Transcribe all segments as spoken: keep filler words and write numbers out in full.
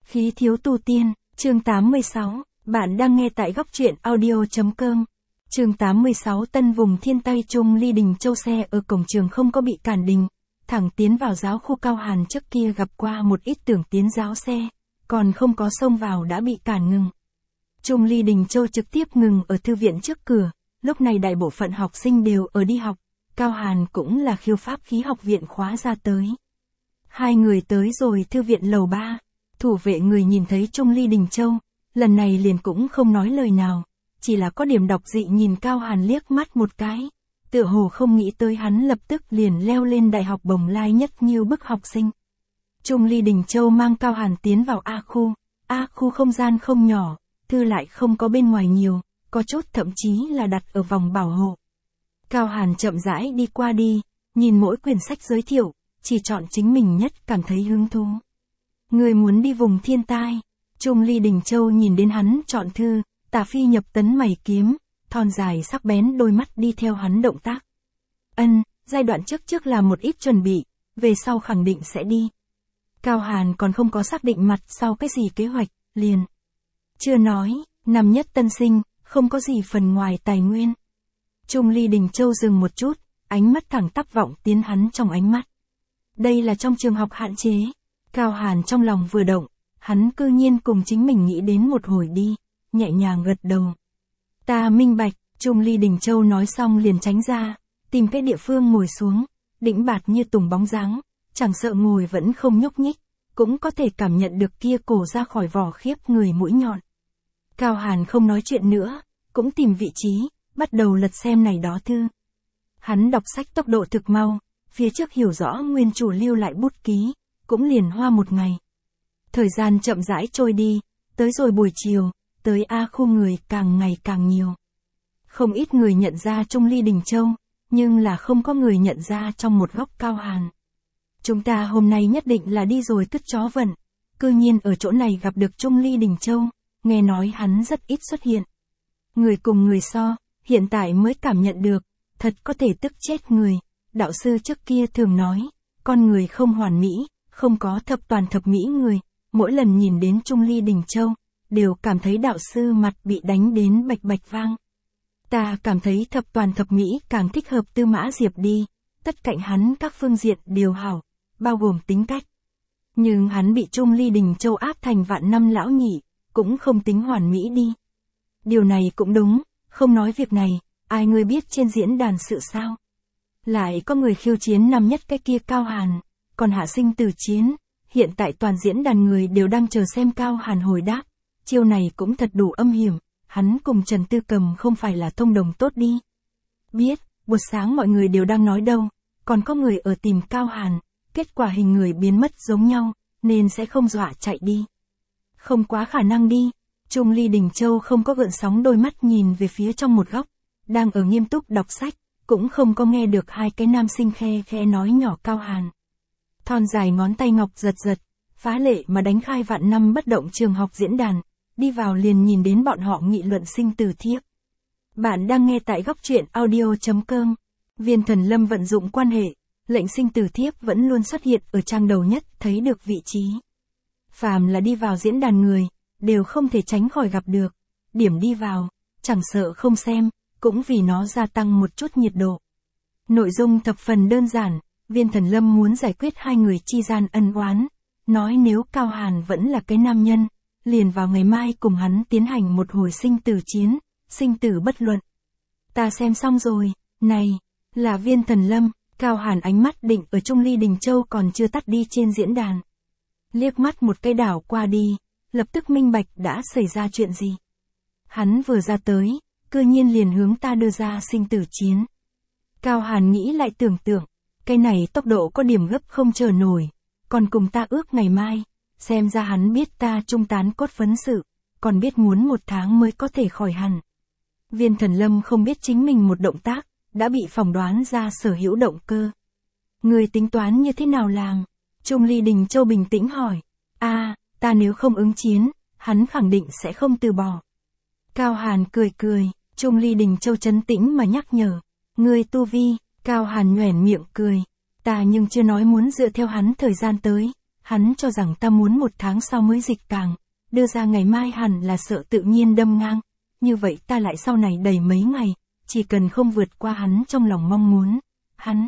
Khí thiếu tu tiên, chương tám mươi sáu, bạn đang nghe tại góc truyện audio.com. Chương tám mươi sáu Tân vùng thiên Tây Trung Ly Đình Châu xe ở cổng trường không có bị cản đình, thẳng tiến vào giáo khu Cao Hàn trước kia gặp qua một ít tưởng tiến giáo xe, còn không có xông vào đã bị cản ngừng. Trung Ly Đình Châu trực tiếp ngừng ở thư viện trước cửa, lúc này đại bộ phận học sinh đều ở đi học, Cao Hàn cũng là khiêu pháp khí học viện khóa ra tới. Hai người tới rồi thư viện lầu ba. Thủ vệ người nhìn thấy Trung Ly Đình Châu, lần này liền cũng không nói lời nào, chỉ là có điểm đọc dị nhìn Cao Hàn liếc mắt một cái, tựa hồ không nghĩ tới hắn lập tức liền leo lên đại học bồng lai nhất như bức học sinh. Trung Ly Đình Châu mang Cao Hàn tiến vào A khu, A khu không gian không nhỏ, thư lại không có bên ngoài nhiều, có chút thậm chí là đặt ở vòng bảo hộ. Cao Hàn chậm rãi đi qua đi, nhìn mỗi quyển sách giới thiệu, chỉ chọn chính mình nhất cảm thấy hứng thú. Người muốn đi vùng thiên tai. Trung Ly Đình Châu nhìn đến hắn chọn thư, tả phi nhập tấn mày kiếm, thon dài sắc bén đôi mắt đi theo hắn động tác. Ân, giai đoạn trước trước là một ít chuẩn bị, về sau khẳng định sẽ đi. Cao Hàn còn không có xác định mặt sau cái gì kế hoạch, liền. Chưa nói, năm nhất tân sinh, không có gì phần ngoài tài nguyên. Trung Ly Đình Châu dừng một chút, ánh mắt thẳng tắp vọng tiến hắn trong ánh mắt. Đây là trong trường học hạn chế. Cao Hàn trong lòng vừa động, hắn cư nhiên cùng chính mình nghĩ đến một hồi đi, nhẹ nhàng gật đầu. Ta minh bạch, Trung Ly Đình Châu nói xong liền tránh ra, tìm cái địa phương ngồi xuống, đĩnh bạt như tùng bóng dáng, chẳng sợ ngồi vẫn không nhúc nhích, cũng có thể cảm nhận được kia cổ ra khỏi vỏ khiếp người mũi nhọn. Cao Hàn không nói chuyện nữa, cũng tìm vị trí, bắt đầu lật xem này đó thư. Hắn đọc sách tốc độ thực mau, phía trước hiểu rõ nguyên chủ lưu lại bút ký, cũng liền hoa một ngày. Thời gian chậm rãi trôi đi, tới rồi buổi chiều, tới A khu người càng ngày càng nhiều. Không ít người nhận ra Trung Ly Đình Châu, nhưng là không có người nhận ra trong một góc Cao Hàn. Chúng ta hôm nay nhất định là đi rồi cứt chó vận, cư nhiên ở chỗ này gặp được Trung Ly Đình Châu, nghe nói hắn rất ít xuất hiện. Người cùng người so, hiện tại mới cảm nhận được, thật có thể tức chết người. Đạo sư trước kia thường nói, con người không hoàn mỹ, không có thập toàn thập mỹ người, mỗi lần nhìn đến Trung Ly Đình Châu, đều cảm thấy đạo sư mặt bị đánh đến bạch bạch vang. Ta cảm thấy thập toàn thập mỹ càng thích hợp Tư Mã Diệp đi, tất cạnh hắn các phương diện đều hảo, bao gồm tính cách. Nhưng hắn bị Trung Ly Đình Châu áp thành vạn năm lão nhị, cũng không tính hoàn mỹ đi. Điều này cũng đúng, không nói việc này, ai ngươi biết trên diễn đàn sự sao? Lại có người khiêu chiến năm nhất cái kia Cao Hàn, còn hạ sinh tử chiến, hiện tại toàn diễn đàn người đều đang chờ xem Cao Hàn hồi đáp, chiêu này cũng thật đủ âm hiểm, hắn cùng Trần Tư Cầm không phải là thông đồng tốt đi. Biết, buổi sáng mọi người đều đang nói đâu, còn có người ở tìm Cao Hàn, kết quả hình người biến mất giống nhau, nên sẽ không dọa chạy đi. Không quá khả năng đi, Trung Ly Đình Châu không có gợn sóng đôi mắt nhìn về phía trong một góc, đang ở nghiêm túc đọc sách, cũng không có nghe được hai cái nam sinh khe khe nói nhỏ Cao Hàn. Thon dài ngón tay ngọc giật giật, phá lệ mà đánh khai vạn năm bất động trường học diễn đàn, đi vào liền nhìn đến bọn họ nghị luận sinh tử thiếp. Bạn đang nghe tại góc truyện audio.com. Viên Thần Lâm vận dụng quan hệ, lệnh sinh tử thiếp vẫn luôn xuất hiện ở trang đầu nhất thấy được vị trí. Phàm là đi vào diễn đàn người, đều không thể tránh khỏi gặp được. Điểm đi vào, chẳng sợ không xem, cũng vì nó gia tăng một chút nhiệt độ. Nội dung thập phần đơn giản, Viên Thần Lâm muốn giải quyết hai người chi gian ân oán, nói nếu Cao Hàn vẫn là cái nam nhân, liền vào ngày mai cùng hắn tiến hành một hồi sinh tử chiến, sinh tử bất luận. Ta xem xong rồi, này, là Viên Thần Lâm, Cao Hàn ánh mắt định ở Trung Ly Đình Châu còn chưa tắt đi trên diễn đàn. Liếc mắt một cái đảo qua đi, lập tức minh bạch đã xảy ra chuyện gì. Hắn vừa ra tới, cư nhiên liền hướng ta đưa ra sinh tử chiến. Cao Hàn nghĩ lại tưởng tượng, cái này tốc độ có điểm gấp không chờ nổi, còn cùng ta ước ngày mai, xem ra hắn biết ta trung tán cốt vấn sự, còn biết muốn một tháng mới có thể khỏi hẳn. Viên Thần Lâm không biết chính mình một động tác, đã bị phỏng đoán ra sở hữu động cơ. Người tính toán như thế nào làm? Trung Ly Đình Châu bình tĩnh hỏi. A, à, ta nếu không ứng chiến, hắn khẳng định sẽ không từ bỏ. Cao Hàn cười cười, Trung Ly Đình Châu trấn tĩnh mà nhắc nhở. Ngươi tu vi, Cao Hàn nhoẻn miệng cười. Ta nhưng chưa nói muốn dựa theo hắn thời gian tới, Hắn cho rằng ta muốn một tháng sau mới dịch càng, đưa ra ngày mai hẳn là sợ tự nhiên đâm ngang, như vậy ta lại sau này đầy mấy ngày, chỉ cần không vượt qua hắn trong lòng mong muốn, hắn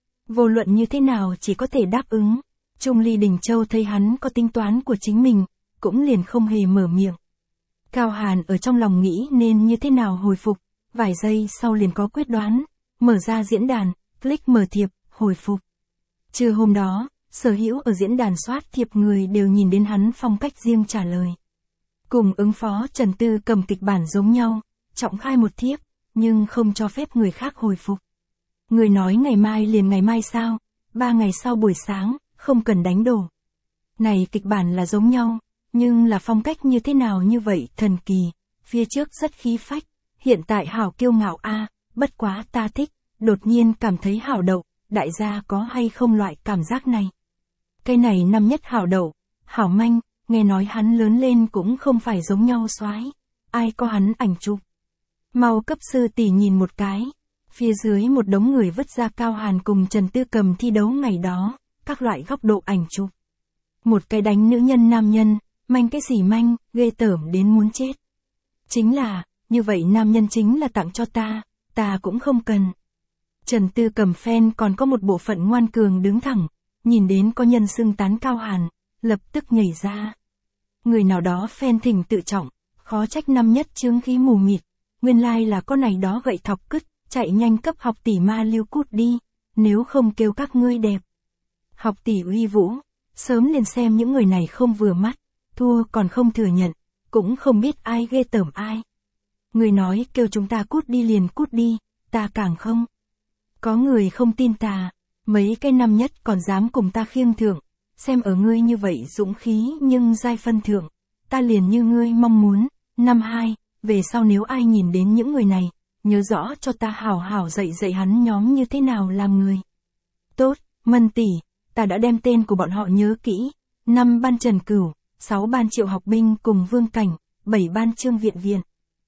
vô luận như thế nào chỉ có thể đáp ứng. Trung Ly Đình Châu thấy hắn có tính toán của chính mình, cũng liền không hề mở miệng. Cao Hàn ở trong lòng nghĩ nên như thế nào hồi phục, vài giây sau liền có quyết đoán, mở ra diễn đàn, click mở thiệp, hồi phục. Trưa hôm đó, sở hữu ở diễn đàn soát thiệp người đều nhìn đến hắn phong cách riêng trả lời. Cùng ứng phó Trần Tư cầm kịch bản giống nhau, trọng khai một thiếp, nhưng không cho phép người khác hồi phục. Người nói ngày mai liền ngày mai sao, ba ngày sau buổi sáng, không cần đánh đổ. Này kịch bản là giống nhau, nhưng là phong cách như thế nào như vậy thần kỳ, phía trước rất khí phách, hiện tại hảo kiêu ngạo a, bất quá ta thích, đột nhiên cảm thấy hảo đậu, đại gia có hay không loại cảm giác này. Cái này năm nhất hảo đậu, hảo manh, nghe nói hắn lớn lên cũng không phải giống nhau soái, ai có hắn ảnh chụp. Mau cấp sư tỷ nhìn một cái. Phía dưới một đống người vứt ra Cao Hàn cùng Trần Tư Cầm thi đấu ngày đó, các loại góc độ ảnh chụp. Một cái đánh nữ nhân nam nhân, manh cái gì manh, ghê tởm đến muốn chết. Chính là, như vậy nam nhân chính là tặng cho ta, ta cũng không cần. Trần Tư Cầm fan còn có một bộ phận ngoan cường đứng thẳng, nhìn đến có nhân xưng tán Cao Hàn, lập tức nhảy ra. Người nào đó fan thỉnh tự trọng, khó trách năm nhất chướng khí mù mịt, nguyên lai là con này đó gậy thọc cứt. Chạy nhanh cấp học tỷ ma lưu cút đi, nếu không kêu các ngươi đẹp. Học tỷ uy vũ, sớm liền xem những người này không vừa mắt, thua còn không thừa nhận, cũng không biết ai ghê tởm ai. Người nói kêu chúng ta cút đi liền cút đi, ta càng không. Có người không tin ta, mấy cái năm nhất còn dám cùng ta khiêng thượng, xem ở ngươi như vậy dũng khí nhưng giai phân thượng, ta liền như ngươi mong muốn. Năm hai, về sau nếu ai nhìn đến những người này, nhớ rõ cho ta hảo hảo dạy dạy hắn nhóm như thế nào làm người. Tốt, Mân tỷ, ta đã đem tên của bọn họ nhớ kỹ. Năm ban Trần Cửu, sáu ban Triệu Học Binh cùng Vương Cảnh, bảy ban Trương Viện Viện.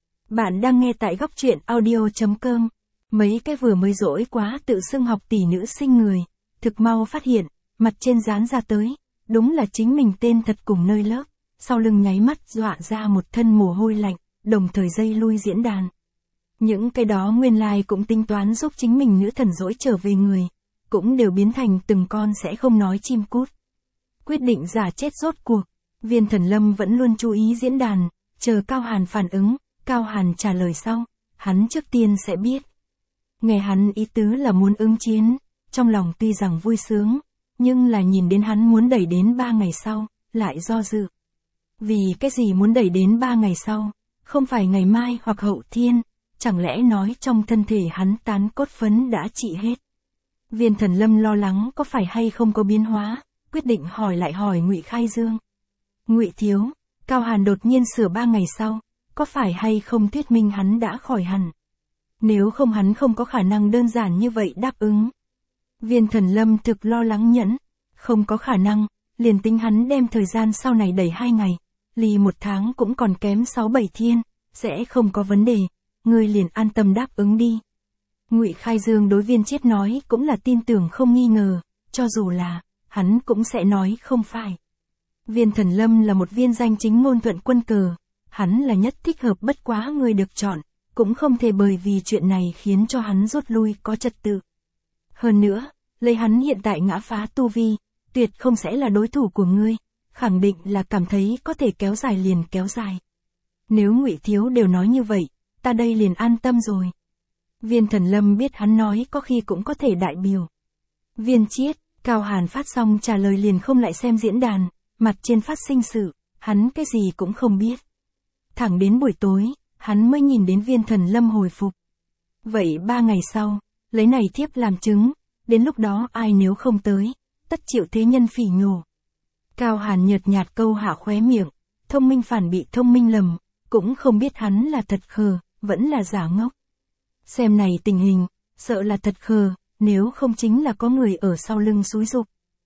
Bạn đang nghe tại góc truyện audio chấm com. Mấy cái vừa mới dỗi quá tự xưng học tỷ nữ sinh người, thực mau phát hiện, mặt trên dán ra tới, đúng là chính mình tên thật cùng nơi lớp, sau lưng nháy mắt dọa ra một thân mồ hôi lạnh, đồng thời dây lui diễn đàn. Những cái đó nguyên lai like cũng tính toán giúp chính mình nữ thần dỗi trở về người, cũng đều biến thành từng con sẽ không nói chim cút. Quyết định giả chết rốt cuộc, Viên Thần Lâm vẫn luôn chú ý diễn đàn, chờ Cao Hàn phản ứng, Cao Hàn trả lời sau, hắn trước tiên sẽ biết. Nghe hắn ý tứ là muốn ứng chiến, trong lòng tuy rằng vui sướng, nhưng là nhìn đến hắn muốn đẩy đến ba ngày sau, lại do dự. Vì cái gì muốn đẩy đến ba ngày sau, không phải ngày mai hoặc hậu thiên, chẳng lẽ nói trong thân thể hắn tán cốt phấn đã trị hết. Viên Thần Lâm lo lắng có phải hay không có biến hóa, quyết định hỏi lại hỏi Ngụy Khai Dương. Ngụy thiếu, Cao Hàn đột nhiên sửa ba ngày sau, có phải hay không thuyết minh hắn đã khỏi hẳn? Nếu không hắn không có khả năng đơn giản như vậy đáp ứng. Viên Thần Lâm thực lo lắng nhẫn, không có khả năng, liền tính hắn đem thời gian sau này đẩy hai ngày, lì một tháng cũng còn kém sáu bảy thiên, sẽ không có vấn đề, ngươi liền an tâm đáp ứng đi. Ngụy Khai Dương đối Viên Chiết nói cũng là tin tưởng không nghi ngờ, cho dù là, hắn cũng sẽ nói không phải. Viên Thần Lâm là một viên danh chính ngôn thuận quân cờ, hắn là nhất thích hợp bất quá người được chọn, cũng không thể bởi vì chuyện này khiến cho hắn rút lui có trật tự. Hơn nữa, lấy hắn hiện tại ngã phá tu vi, tuyệt không sẽ là đối thủ của ngươi, khẳng định là cảm thấy có thể kéo dài liền kéo dài. Nếu Ngụy thiếu đều nói như vậy, ta đây liền an tâm rồi. Viên Thần Lâm biết hắn nói có khi cũng có thể đại biểu. Viên Chiết, Cao Hàn phát xong trả lời liền không lại xem diễn đàn, mặt trên phát sinh sự, hắn cái gì cũng không biết. Thẳng đến buổi tối, hắn mới nhìn đến Viên Thần Lâm hồi phục. Vậy ba ngày sau, lấy này thiếp làm chứng, đến lúc đó ai nếu không tới, tất chịu thế nhân phỉ nhổ. Cao Hàn nhợt nhạt câu hạ khóe miệng, thông minh phản bị thông minh lầm, cũng không biết hắn là thật khờ, vẫn là giả ngốc. Xem này tình hình, sợ là thật khờ, nếu không chính là có người ở sau lưng xúi giục.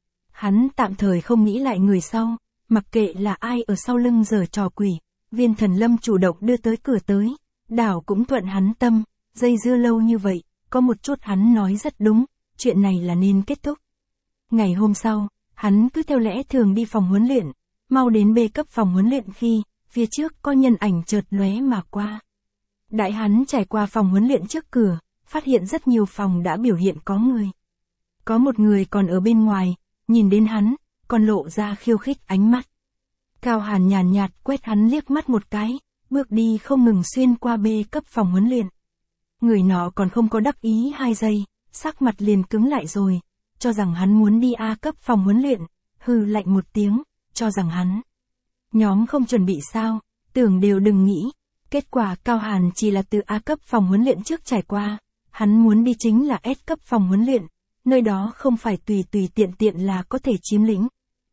Hắn tạm thời không nghĩ lại người sau, mặc kệ là ai ở sau lưng giở trò quỷ, Viên Thần Lâm chủ động đưa tới cửa tới, đảo cũng thuận hắn tâm, dây dưa lâu như vậy, có một chút hắn nói rất đúng, chuyện này là nên kết thúc. Ngày hôm sau, hắn Hắn cứ theo lẽ thường đi phòng huấn luyện, mau đến B cấp phòng huấn luyện khi, phía trước có nhân ảnh chợt lóe mà qua. Đại hắn trải qua phòng huấn luyện trước cửa, phát hiện rất nhiều phòng đã biểu hiện có người. Có một người còn ở bên ngoài, nhìn đến hắn, còn lộ ra khiêu khích ánh mắt. Cao Hàn nhàn nhạt quét hắn liếc mắt một cái, bước đi không ngừng xuyên qua B cấp phòng huấn luyện. Người nọ còn không có đắc ý hai giây, sắc mặt liền cứng lại rồi, cho rằng hắn muốn đi A cấp phòng huấn luyện, hừ lạnh một tiếng, cho rằng hắn. Nhóm không chuẩn bị sao, tưởng đều đừng nghĩ. Kết quả Cao Hàn chỉ là từ A cấp phòng huấn luyện trước trải qua, hắn muốn đi chính là S cấp phòng huấn luyện, nơi đó không phải tùy tùy tiện tiện là có thể chiếm lĩnh.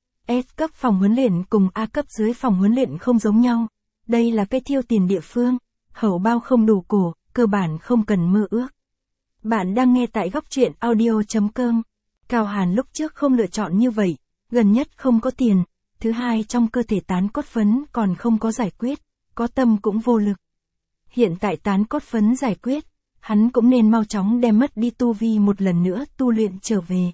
S cấp phòng huấn luyện cùng A cấp dưới phòng huấn luyện không giống nhau, đây là cái thiêu tiền địa phương, hầu bao không đủ cổ, cơ bản không cần mơ ước. Bạn đang nghe tại góc truyện audio chấm com. Cao Hàn lúc trước không lựa chọn như vậy, gần nhất không có tiền, thứ hai trong cơ thể tán cốt phấn còn không có giải quyết, có tâm cũng vô lực. Hiện tại tán cốt phấn giải quyết, hắn cũng nên mau chóng đem mất đi tu vi một lần nữa tu luyện trở về.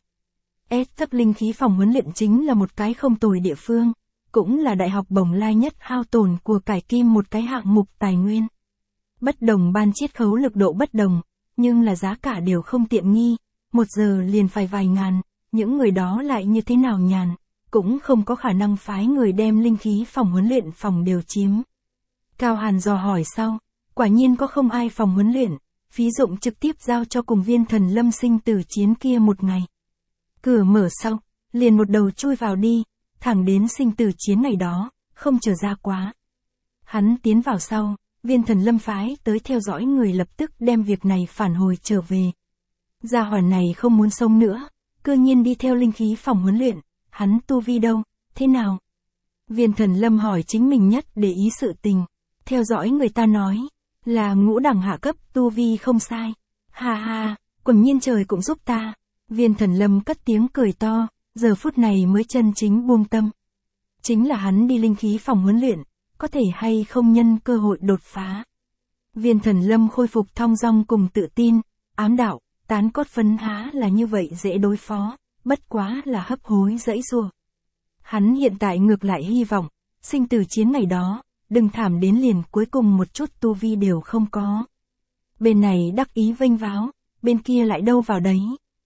S cấp linh khí phòng huấn luyện chính là một cái không tồi địa phương, cũng là đại học bổng lai nhất hao tồn của cải kim một cái hạng mục tài nguyên. Bất đồng ban chiết khấu lực độ bất đồng, nhưng là giá cả đều không tiện nghi, một giờ liền phải vài ngàn, những người đó lại như thế nào nhàn, cũng không có khả năng phái người đem linh khí phòng huấn luyện phòng đều chiếm. Cao Hàn dò hỏi sau, quả nhiên có không ai phòng huấn luyện, phí dụng trực tiếp giao cho cùng Viên Thần Lâm sinh tử chiến kia một ngày. Cửa mở sau, liền một đầu chui vào đi, thẳng đến sinh tử chiến ngày đó, không chờ ra quá. Hắn tiến vào sau, Viên Thần Lâm phái tới theo dõi người lập tức đem việc này phản hồi trở về. Gia hỏa này không muốn sống nữa, cơ nhiên đi theo linh khí phòng huấn luyện, hắn tu vi đâu, thế nào? Viên Thần Lâm hỏi chính mình nhất để ý sự tình, theo dõi người ta nói, là ngũ đẳng hạ cấp tu vi không sai. Ha ha, quần nhiên trời cũng giúp ta. Viên Thần Lâm cất tiếng cười to, giờ phút này mới chân chính buông tâm. Chính là hắn đi linh khí phòng huấn luyện, có thể hay không nhân cơ hội đột phá. Viên Thần Lâm khôi phục thong dong cùng tự tin, ám đạo, tán cốt phấn há là như vậy dễ đối phó, bất quá là hấp hối dãy rùa. Hắn hiện tại ngược lại hy vọng, sinh tử chiến ngày đó, đừng thảm đến liền cuối cùng một chút tu vi đều không có. Bên này đắc ý vênh váo, bên kia lại đâu vào đấy.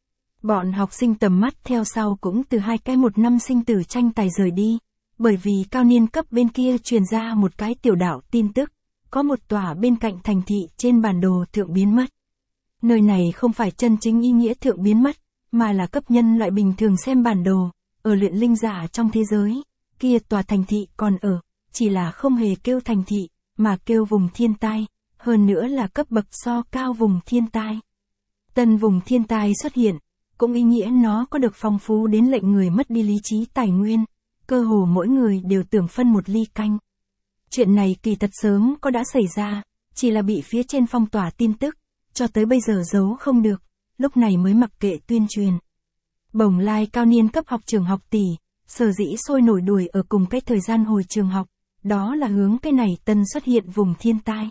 Bọn học sinh tầm mắt theo sau cũng từ hai cái một năm sinh tử tranh tài rời đi, bởi vì cao niên cấp bên kia truyền ra một cái tiểu đạo tin tức, có một tòa bên cạnh thành thị trên bản đồ thượng biến mất. Nơi này không phải chân chính ý nghĩa thượng biến mất, mà là cấp nhân loại bình thường xem bản đồ, ở luyện linh giả trong thế giới, kia tòa thành thị còn ở, chỉ là không hề kêu thành thị, mà kêu vùng thiên tai, hơn nữa là cấp bậc so cao vùng thiên tai. Tân vùng thiên tai xuất hiện, cũng ý nghĩa nó có được phong phú đến lệnh người mất đi lý trí tài nguyên, cơ hồ mỗi người đều tưởng phân một ly canh. Chuyện này kỳ thật sớm có đã xảy ra, chỉ là bị phía trên phong tỏa tin tức, cho tới bây giờ giấu không được, lúc này mới mặc kệ tuyên truyền. Bổng lai cao niên cấp học trường học tỷ, sở dĩ sôi nổi đuổi ở cùng cái thời gian hồi trường học, đó là hướng cái này tân xuất hiện vùng thiên tai.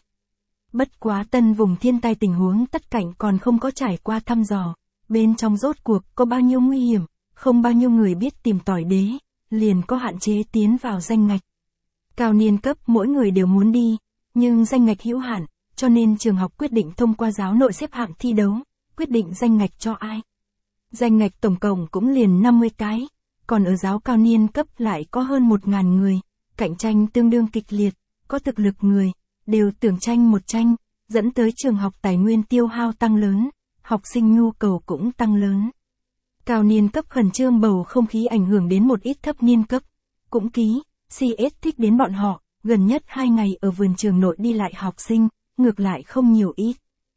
Bất quá tân vùng thiên tai tình huống tất cảnh còn không có trải qua thăm dò, bên trong rốt cuộc có bao nhiêu nguy hiểm, không bao nhiêu người biết tìm tòi đế, liền có hạn chế tiến vào danh ngạch. Cao niên cấp mỗi người đều muốn đi, nhưng danh ngạch hữu hạn, cho nên trường học quyết định thông qua giáo nội xếp hạng thi đấu, quyết định danh ngạch cho ai. Danh ngạch tổng cộng cũng liền năm mươi cái, còn ở giáo cao niên cấp lại có hơn một nghìn người, cạnh tranh tương đương kịch liệt, có thực lực người, đều tưởng tranh một tranh, dẫn tới trường học tài nguyên tiêu hao tăng lớn, học sinh nhu cầu cũng tăng lớn. Cao niên cấp khẩn trương bầu không khí ảnh hưởng đến một ít thấp niên cấp, cũng ký, xê ét thích đến bọn họ, gần nhất hai ngày ở vườn trường nội đi lại học sinh, ngược lại không nhiều ít.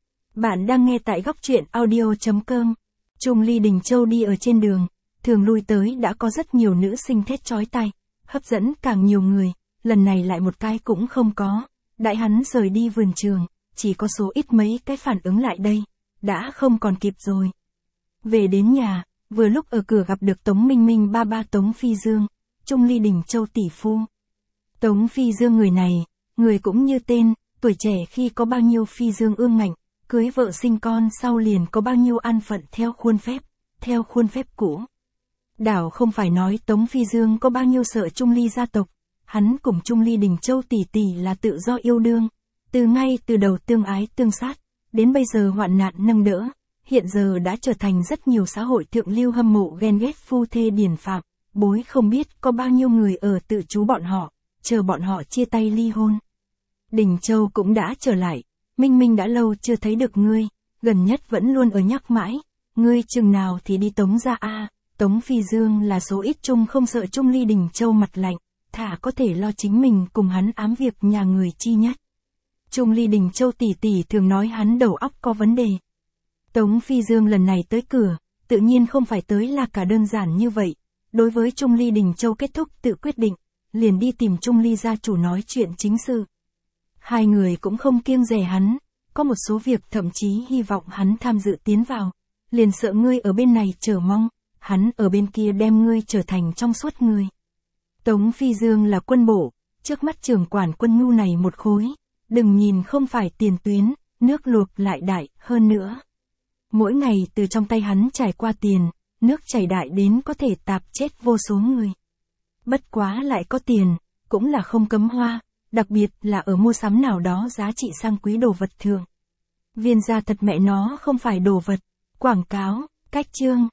Bạn đang nghe tại góc truyện audio chấm com. Trung Ly Đình Châu đi ở trên đường, thường lui tới đã có rất nhiều nữ sinh thét chói tai, hấp dẫn càng nhiều người, lần này lại một cái cũng không có. Đại hắn rời đi vườn trường, chỉ có số ít mấy cái phản ứng lại đây, đã không còn kịp rồi. Về đến nhà, vừa lúc ở cửa gặp được Tống Minh Minh ba ba Tống Phi Dương, Trung Ly Đình Châu tỷ phu. Tống Phi Dương người này, người cũng như tên, tuổi trẻ khi có bao nhiêu phi dương ương ngạnh, cưới vợ sinh con sau liền có bao nhiêu an phận theo khuôn phép, theo khuôn phép cũ. Đảo không phải nói Tống Phi Dương có bao nhiêu sợ Trung Ly gia tộc, hắn cùng Trung Ly Đình Châu tỷ tỷ là tự do yêu đương, từ ngay từ đầu tương ái tương sát, đến bây giờ hoạn nạn nâng đỡ, hiện giờ đã trở thành rất nhiều xã hội thượng lưu hâm mộ ghen ghét phu thê điển phạm, bối không biết có bao nhiêu người ở tự trú bọn họ, chờ bọn họ chia tay ly hôn. Đình Châu cũng đã trở lại, Minh Minh đã lâu chưa thấy được ngươi, gần nhất vẫn luôn ở nhắc mãi, ngươi chừng nào thì đi Tống gia a. Tống Phi Dương là số ít chung không sợ Trung Ly Đình Châu mặt lạnh, thả có thể lo chính mình cùng hắn ám việc nhà người chi nhất. Trung Ly Đình Châu tỷ tỷ thường nói hắn đầu óc có vấn đề. Tống Phi Dương lần này tới cửa, tự nhiên không phải tới là cả đơn giản như vậy, đối với Trung Ly Đình Châu kết thúc tự quyết định, liền đi tìm Trung Ly gia chủ nói chuyện chính sự. Hai người cũng không kiêng dè hắn, có một số việc thậm chí hy vọng hắn tham dự tiến vào, liền sợ ngươi ở bên này chờ mong, hắn ở bên kia đem ngươi trở thành trong suốt người. Tống Phi Dương là quân bộ, trước mắt trưởng quản quân nhu này một khối, đừng nhìn không phải tiền tuyến, nước luộc lại đại, hơn nữa. Mỗi ngày từ trong tay hắn trải qua tiền, nước chảy đại đến có thể tạp chết vô số người. Bất quá lại có tiền, cũng là không cấm hoa, đặc biệt là ở mua sắm nào đó giá trị sang quý đồ vật thường. Viên gia thật mẹ nó không phải đồ vật, quảng cáo, cách chương.